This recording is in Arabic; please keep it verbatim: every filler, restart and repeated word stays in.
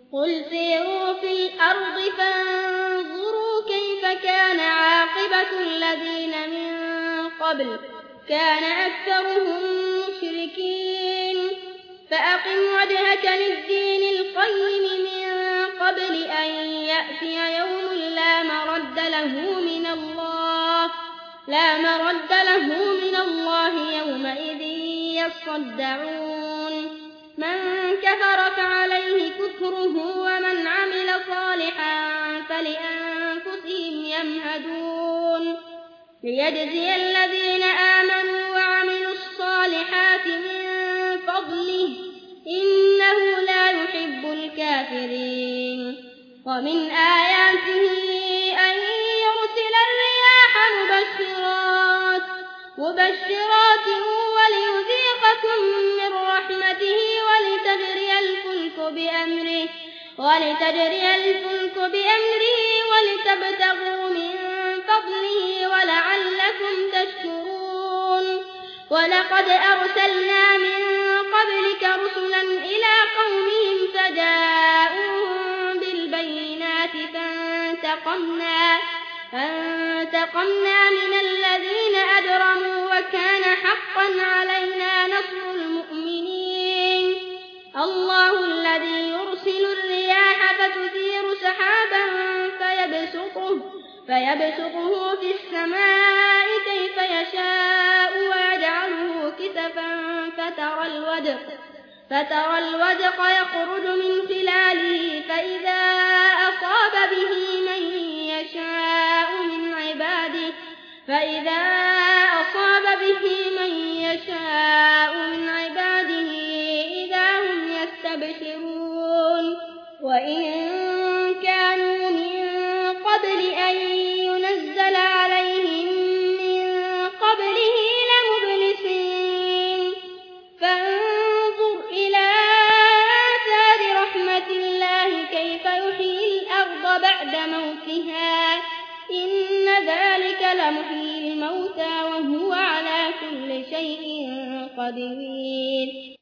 قل سيروا في الأرض فانظروا كيف كان عاقبة الذين من قبل كان أكثرهم مشركين فأقم وجهك للدين القيم من قبل أن يأتي يوم لا مرد له من الله لا مرد له من الله يومئذ يصدعون من كفر فعليه كفره ومن عمل صالحا فلأنفسهم يمهدون ليجزي الذين آمنوا وعملوا الصالحات من فضله إنه لا يحب الكافرين ومن آياته أن يرسل الرياح مبشرات مبشرات وليذيقكم من رحمته ولتجري الفلك بأمره ولتجري الفلك بأمره ولتبتغوا من فضله ولعلكم تشكرون ولقد أرسلنا من قبلك رسلا إلى قومهم فجاءوهم بالبينات فانتقمنا فانتقمنا من الذين أجرموا وكان حقا علينا نصر المؤمنين الله الذي يرسل الرياح فتثير سحابا فيبسطه, فيبسطه في السماء كيف يشاء ويجعله كسفا فترى الودق, فترى الودق يخرج من خلاله فإذا أصاب به من يشاء من عباده فإذا أصاب به من يشاء من عباده إذا هم يستبشرون وإن كانوا من قبل أن ينزل عليهم من قبله لمبلسين فانظر إلى آثار رحمة الله كيف يحيي الأرض بعد موتها إن ذلك لمحيي الموتى وهو على كل شيء قدير